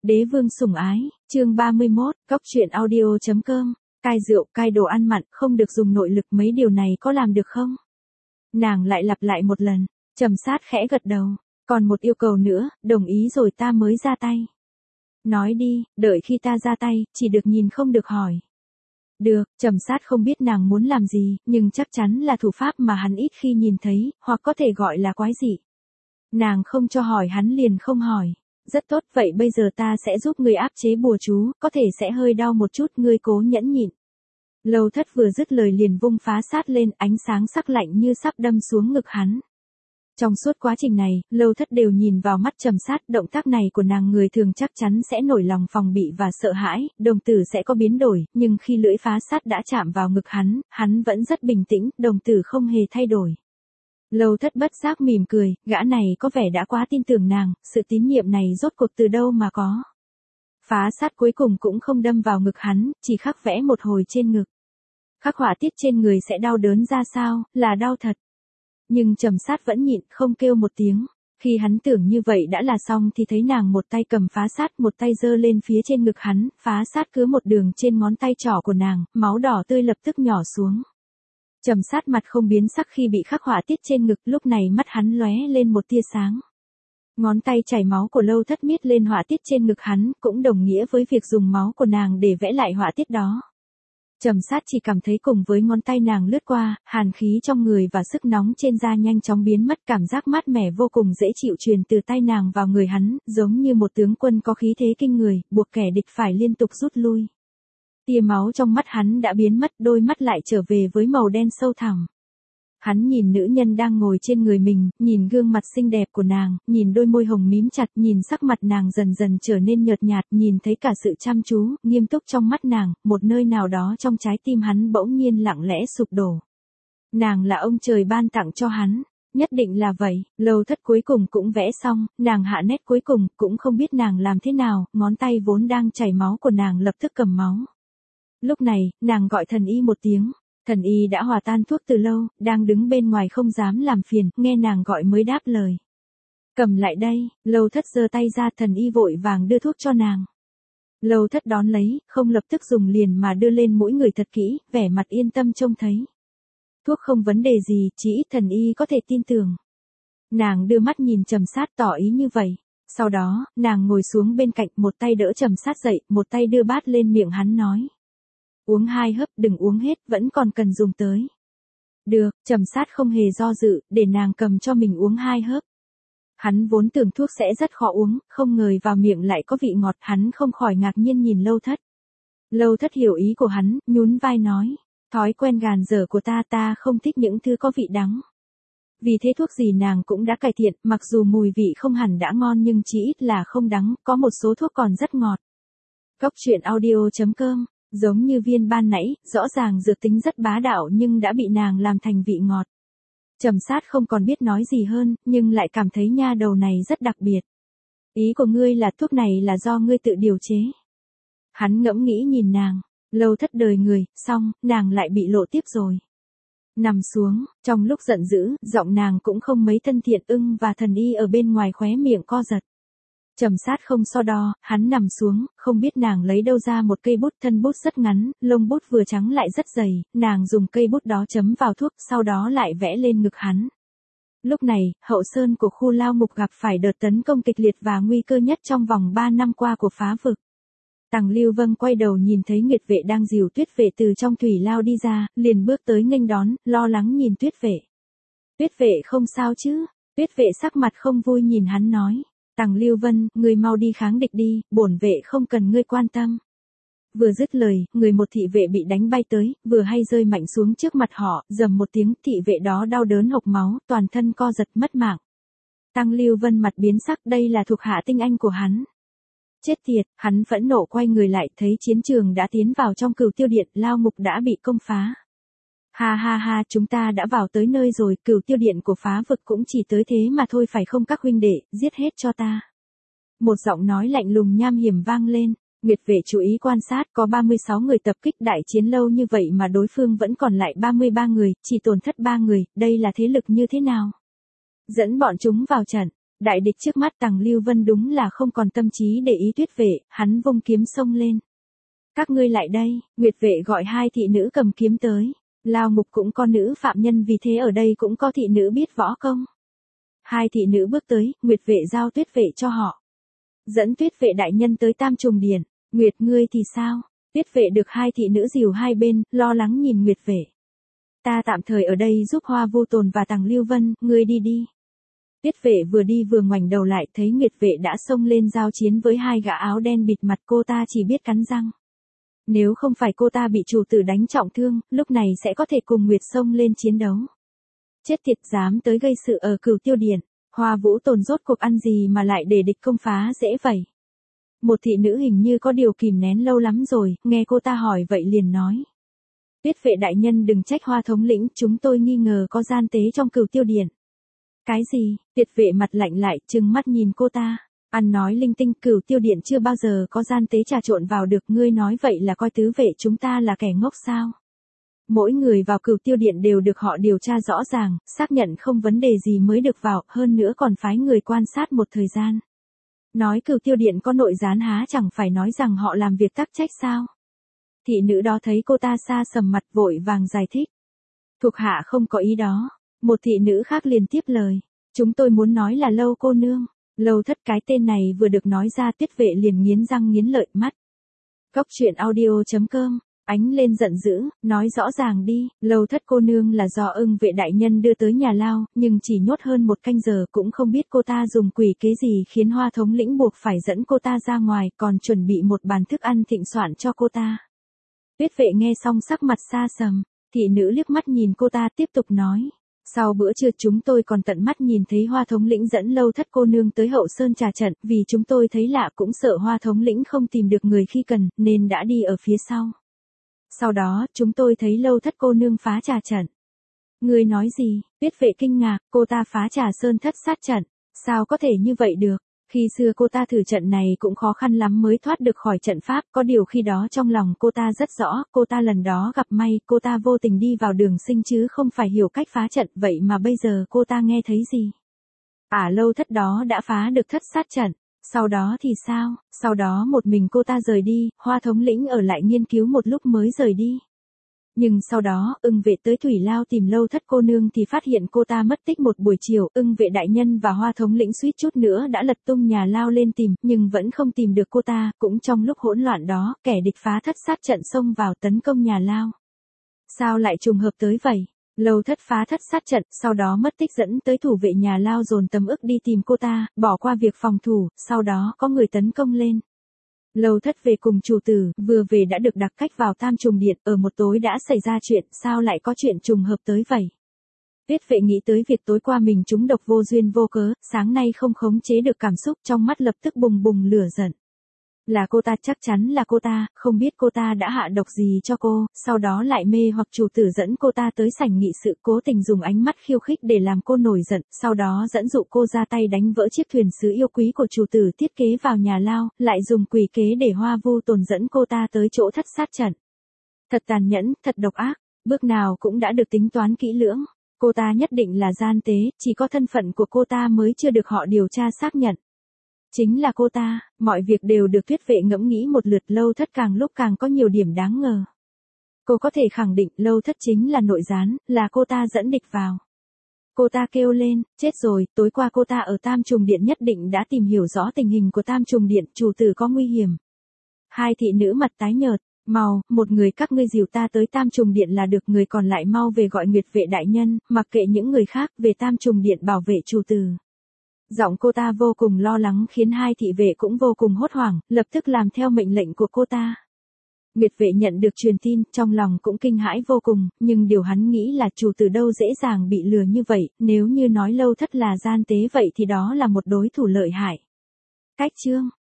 Đế vương sủng ái, chương 31, cóc truyện audio.com, cai rượu, cai đồ ăn mặn, không được dùng nội lực, mấy điều này có làm được không? Nàng lại lặp lại một lần, Trầm Sát khẽ gật đầu, còn một yêu cầu nữa, đồng ý rồi ta mới ra tay. Nói đi, đợi khi ta ra tay, chỉ được nhìn không được hỏi. Được, Trầm Sát không biết nàng muốn làm gì, nhưng chắc chắn là thủ pháp mà hắn ít khi nhìn thấy, hoặc có thể gọi là quái dị. Nàng không cho hỏi hắn liền không hỏi. Rất tốt, vậy bây giờ ta sẽ giúp ngươi áp chế bùa chú, có thể sẽ hơi đau một chút, ngươi cố nhẫn nhịn. Lâu Thất vừa dứt lời liền vung phá sát lên, ánh sáng sắc lạnh như sắp đâm xuống ngực hắn. Trong suốt quá trình này, Lâu Thất đều nhìn vào mắt Trầm Sát, động tác này của nàng người thường chắc chắn sẽ nổi lòng phòng bị và sợ hãi, đồng tử sẽ có biến đổi, nhưng khi lưỡi phá sát đã chạm vào ngực hắn vẫn rất bình tĩnh, đồng tử không hề thay đổi. Lâu Thất bất giác mỉm cười, gã này có vẻ đã quá tin tưởng nàng, sự tín nhiệm này rốt cuộc từ đâu mà có. Phá sát cuối cùng cũng không đâm vào ngực hắn, chỉ khắc vẽ một hồi trên ngực. Khắc họa tiết trên người sẽ đau đớn ra sao, là đau thật. Nhưng Trầm Sát vẫn nhịn, không kêu một tiếng. Khi hắn tưởng như vậy đã là xong thì thấy nàng một tay cầm phá sát, một tay giơ lên phía trên ngực hắn, phá sát cứ một đường trên ngón tay trỏ của nàng, máu đỏ tươi lập tức nhỏ xuống. Trầm Sát mặt không biến sắc khi bị khắc họa tiết trên ngực, lúc này mắt hắn lóe lên một tia sáng. Ngón tay chảy máu của Lâu Thất miết lên họa tiết trên ngực hắn, cũng đồng nghĩa với việc dùng máu của nàng để vẽ lại họa tiết đó. Trầm Sát chỉ cảm thấy cùng với ngón tay nàng lướt qua, hàn khí trong người và sức nóng trên da nhanh chóng biến mất, cảm giác mát mẻ vô cùng dễ chịu truyền từ tay nàng vào người hắn, giống như một tướng quân có khí thế kinh người, buộc kẻ địch phải liên tục rút lui. Tia máu trong mắt hắn đã biến mất, đôi mắt lại trở về với màu đen sâu thẳm. Hắn nhìn nữ nhân đang ngồi trên người mình, nhìn gương mặt xinh đẹp của nàng, nhìn đôi môi hồng mím chặt, nhìn sắc mặt nàng dần dần trở nên nhợt nhạt, nhìn thấy cả sự chăm chú, nghiêm túc trong mắt nàng, một nơi nào đó trong trái tim hắn bỗng nhiên lặng lẽ sụp đổ. Nàng là ông trời ban tặng cho hắn, nhất định là vậy. Lâu Thất cuối cùng cũng vẽ xong, nàng hạ nét cuối cùng, cũng không biết nàng làm thế nào, ngón tay vốn đang chảy máu của nàng lập tức cầm máu. Lúc này, nàng gọi thần y một tiếng. Thần y đã hòa tan thuốc từ lâu, đang đứng bên ngoài không dám làm phiền, nghe nàng gọi mới đáp lời. Cầm lại đây, Lâu Thất giơ tay ra, thần y vội vàng đưa thuốc cho nàng. Lâu Thất đón lấy, không lập tức dùng liền mà đưa lên mũi người thật kỹ, vẻ mặt yên tâm trông thấy. Thuốc không vấn đề gì, chỉ ít thần y có thể tin tưởng. Nàng đưa mắt nhìn Trầm Sát tỏ ý như vậy. Sau đó, nàng ngồi xuống bên cạnh, một tay đỡ Trầm Sát dậy, một tay đưa bát lên miệng hắn nói. Uống 2 hớp, đừng uống hết, vẫn còn cần dùng tới. Được, Trầm Sát không hề do dự, để nàng cầm cho mình uống 2 hớp. Hắn vốn tưởng thuốc sẽ rất khó uống, không ngờ vào miệng lại có vị ngọt, hắn không khỏi ngạc nhiên nhìn Lâu Thất. Lâu Thất hiểu ý của hắn, nhún vai nói, thói quen gàn dở của ta không thích những thứ có vị đắng. Vì thế thuốc gì nàng cũng đã cải thiện, mặc dù mùi vị không hẳn đã ngon nhưng chỉ ít là không đắng, có một số thuốc còn rất ngọt. Cóc truyện audio.com. Giống như viên ban nãy, rõ ràng dược tính rất bá đạo nhưng đã bị nàng làm thành vị ngọt. Trầm Sát không còn biết nói gì hơn, nhưng lại cảm thấy nha đầu này rất đặc biệt. Ý của ngươi là thuốc này là do ngươi tự điều chế. Hắn ngẫm nghĩ nhìn nàng, Lâu Thất đời người, xong, nàng lại bị lộ tiếp rồi. Nằm xuống, trong lúc giận dữ, giọng nàng cũng không mấy thân thiện, Ưng và thần y ở bên ngoài khóe miệng co giật. Trầm Sát không so đo, hắn nằm xuống, không biết nàng lấy đâu ra một cây bút, thân bút rất ngắn, lông bút vừa trắng lại rất dày, nàng dùng cây bút đó chấm vào thuốc, sau đó lại vẽ lên ngực hắn. Lúc này, hậu sơn của khu lao ngục gặp phải đợt tấn công kịch liệt và nguy cơ nhất trong vòng 3 năm qua của phá vực. Tằng Lưu Vân quay đầu nhìn thấy Nguyệt Vệ đang dìu Tuyết Vệ từ trong thủy lao đi ra, liền bước tới nghênh đón, lo lắng nhìn Tuyết Vệ. Tuyết Vệ không sao chứ? Tuyết Vệ sắc mặt không vui nhìn hắn nói. Tằng Lưu Vân, ngươi mau đi kháng địch đi, bổn vệ không cần ngươi quan tâm. Vừa dứt lời, người một thị vệ bị đánh bay tới, vừa hay rơi mạnh xuống trước mặt họ, rầm một tiếng, thị vệ đó đau đớn hộc máu, toàn thân co giật mất mạng. Tằng Lưu Vân mặt biến sắc, đây là thuộc hạ tinh anh của hắn. Chết tiệt, hắn phẫn nộ quay người lại, thấy chiến trường đã tiến vào trong Cửu Tiêu Điện, lao ngục đã bị công phá. Ha ha ha, chúng ta đã vào tới nơi rồi, Cửu Tiêu Điện của phá vực cũng chỉ tới thế mà thôi phải không các huynh đệ, giết hết cho ta. Một giọng nói lạnh lùng nham hiểm vang lên, Nguyệt Vệ chú ý quan sát, có 36 người tập kích đại chiến lâu như vậy mà đối phương vẫn còn lại 33 người, chỉ tổn thất 3 người, đây là thế lực như thế nào? Dẫn bọn chúng vào trận, Đại địch trước mắt Tằng Lưu Vân đúng là không còn tâm trí để ý Tuyết Vệ, hắn vung kiếm xông lên. Các ngươi lại đây, Nguyệt Vệ gọi hai thị nữ cầm kiếm tới. Lao ngục cũng có nữ phạm nhân vì thế ở đây cũng có thị nữ biết võ công. Hai thị nữ bước tới, Nguyệt Vệ giao Tuyết Vệ cho họ. Dẫn Tuyết Vệ đại nhân tới Tam Trùng Điện. Nguyệt ngươi thì sao? Tuyết Vệ được hai thị nữ dìu hai bên, lo lắng nhìn Nguyệt Vệ. Ta tạm thời ở đây giúp Hoa Vô Tồn và Tằng Lưu Vân, ngươi đi đi. Tuyết Vệ vừa đi vừa ngoảnh đầu lại thấy Nguyệt Vệ đã xông lên giao chiến với hai gã áo đen bịt mặt, cô ta chỉ biết cắn răng. Nếu không phải cô ta bị chủ tử đánh trọng thương, lúc này sẽ có thể cùng Nguyệt xông lên chiến đấu. Chết tiệt, dám tới gây sự ở Cửu Tiêu Điện. Hoa Vũ Tồn rốt cuộc ăn gì mà lại để địch công phá dễ vậy? Một thị nữ hình như có điều kìm nén lâu lắm rồi, nghe cô ta hỏi vậy liền nói. Tuyết Vệ đại nhân đừng trách Hoa thống lĩnh, chúng tôi nghi ngờ có gian tế trong Cửu Tiêu Điện. Cái gì? Tuyết Vệ mặt lạnh lại, trừng mắt nhìn cô ta. Ăn nói linh tinh, Cửu Tiêu Điện chưa bao giờ có gian tế trà trộn vào được, ngươi nói vậy là coi tứ vệ chúng ta là kẻ ngốc sao? Mỗi người vào Cửu Tiêu Điện đều được họ điều tra rõ ràng, xác nhận không vấn đề gì mới được vào, hơn nữa còn phái người quan sát một thời gian. Nói Cửu Tiêu Điện có nội gián há chẳng phải nói rằng họ làm việc tắc trách sao? Thị nữ đó thấy cô ta xa sầm mặt vội vàng giải thích. Thuộc hạ không có ý đó. Một thị nữ khác liền tiếp lời. Chúng tôi muốn nói là Lâu cô nương. Lâu Thất, cái tên này vừa được nói ra Tuyết Vệ liền nghiến răng nghiến lợi mắt. Góc truyện audio.com. Ánh lên giận dữ, nói rõ ràng đi, Lâu Thất cô nương là do Ưng Vệ đại nhân đưa tới nhà lao, nhưng chỉ nhốt hơn một canh giờ cũng không biết cô ta dùng quỷ kế gì khiến Hoa thống lĩnh buộc phải dẫn cô ta ra ngoài, còn chuẩn bị một bàn thức ăn thịnh soạn cho cô ta. Tuyết Vệ nghe xong sắc mặt xa sầm, thị nữ liếc mắt nhìn cô ta tiếp tục nói. Sau bữa trưa chúng tôi còn tận mắt nhìn thấy Hoa thống lĩnh dẫn Lâu Thất cô nương tới Hậu Sơn trà trận, vì chúng tôi thấy lạ cũng sợ Hoa thống lĩnh không tìm được người khi cần, nên đã đi ở phía sau. Sau đó, chúng tôi thấy Lâu Thất cô nương phá trà trận. Ngươi nói gì? Tuyết Vệ kinh ngạc, cô ta phá Trà Sơn thất sát trận. Sao có thể như vậy được? Khi xưa cô ta thử trận này cũng khó khăn lắm mới thoát được khỏi trận pháp, có điều khi đó trong lòng cô ta rất rõ, cô ta lần đó gặp may, cô ta vô tình đi vào đường sinh chứ không phải hiểu cách phá trận, vậy mà bây giờ cô ta nghe thấy gì? Lâu Thất đó đã phá được thất sát trận. Sau đó thì sao? Sau đó một mình cô ta rời đi, Hoa thống lĩnh ở lại nghiên cứu một lúc mới rời đi. Nhưng sau đó, Ưng Vệ tới Thủy Lao tìm Lâu Thất cô nương thì phát hiện cô ta mất tích một buổi chiều, Ưng Vệ đại nhân và Hoa thống lĩnh suýt chút nữa đã lật tung nhà lao lên tìm, nhưng vẫn không tìm được cô ta, cũng trong lúc hỗn loạn đó, kẻ địch phá thất sát trận xông vào tấn công nhà lao. Sao lại trùng hợp tới vậy? Lâu Thất phá thất sát trận, sau đó mất tích dẫn tới thủ vệ nhà lao dồn tấm ức đi tìm cô ta, bỏ qua việc phòng thủ, sau đó có người tấn công lên. Lâu Thất về cùng chủ tử, vừa về đã được đặc cách vào Tam Trùng Điện, ở một tối đã xảy ra chuyện, sao lại có chuyện trùng hợp tới vậy? Tuyết Vệ nghĩ tới việc tối qua mình trúng độc vô duyên vô cớ, sáng nay không khống chế được cảm xúc, trong mắt lập tức bùng bùng lửa giận. Là cô ta, chắc chắn là cô ta, không biết cô ta đã hạ độc gì cho cô, sau đó lại mê hoặc chủ tử dẫn cô ta tới sảnh nghị sự, cố tình dùng ánh mắt khiêu khích để làm cô nổi giận, sau đó dẫn dụ cô ra tay đánh vỡ chiếc thuyền sứ yêu quý của chủ tử thiết kế vào nhà lao, lại dùng quỷ kế để Hoa Vô Tồn dẫn cô ta tới chỗ thất sát trận. Thật tàn nhẫn, thật độc ác, bước nào cũng đã được tính toán kỹ lưỡng. Cô ta nhất định là gian tế, chỉ có thân phận của cô ta mới chưa được họ điều tra xác nhận. Chính là cô ta, mọi việc đều được Tuyết Vệ ngẫm nghĩ một lượt, Lâu Thất càng lúc càng có nhiều điểm đáng ngờ. Cô có thể khẳng định Lâu Thất chính là nội gián, là cô ta dẫn địch vào. Cô ta kêu lên, chết rồi, tối qua cô ta ở Tam Trùng Điện nhất định đã tìm hiểu rõ tình hình của Tam Trùng Điện, chủ tử có nguy hiểm. Hai thị nữ mặt tái nhợt, mau, một người các ngươi dìu ta tới Tam Trùng Điện là được, người còn lại mau về gọi Nguyệt Vệ đại nhân, mặc kệ những người khác, về Tam Trùng Điện bảo vệ chủ tử. Giọng cô ta vô cùng lo lắng khiến hai thị vệ cũng vô cùng hốt hoảng, lập tức làm theo mệnh lệnh của cô ta. Nguyệt Vệ nhận được truyền tin, trong lòng cũng kinh hãi vô cùng, nhưng điều hắn nghĩ là chủ tử đâu dễ dàng bị lừa như vậy, nếu như nói Lâu Thất là gian tế vậy thì đó là một đối thủ lợi hại. Cách chương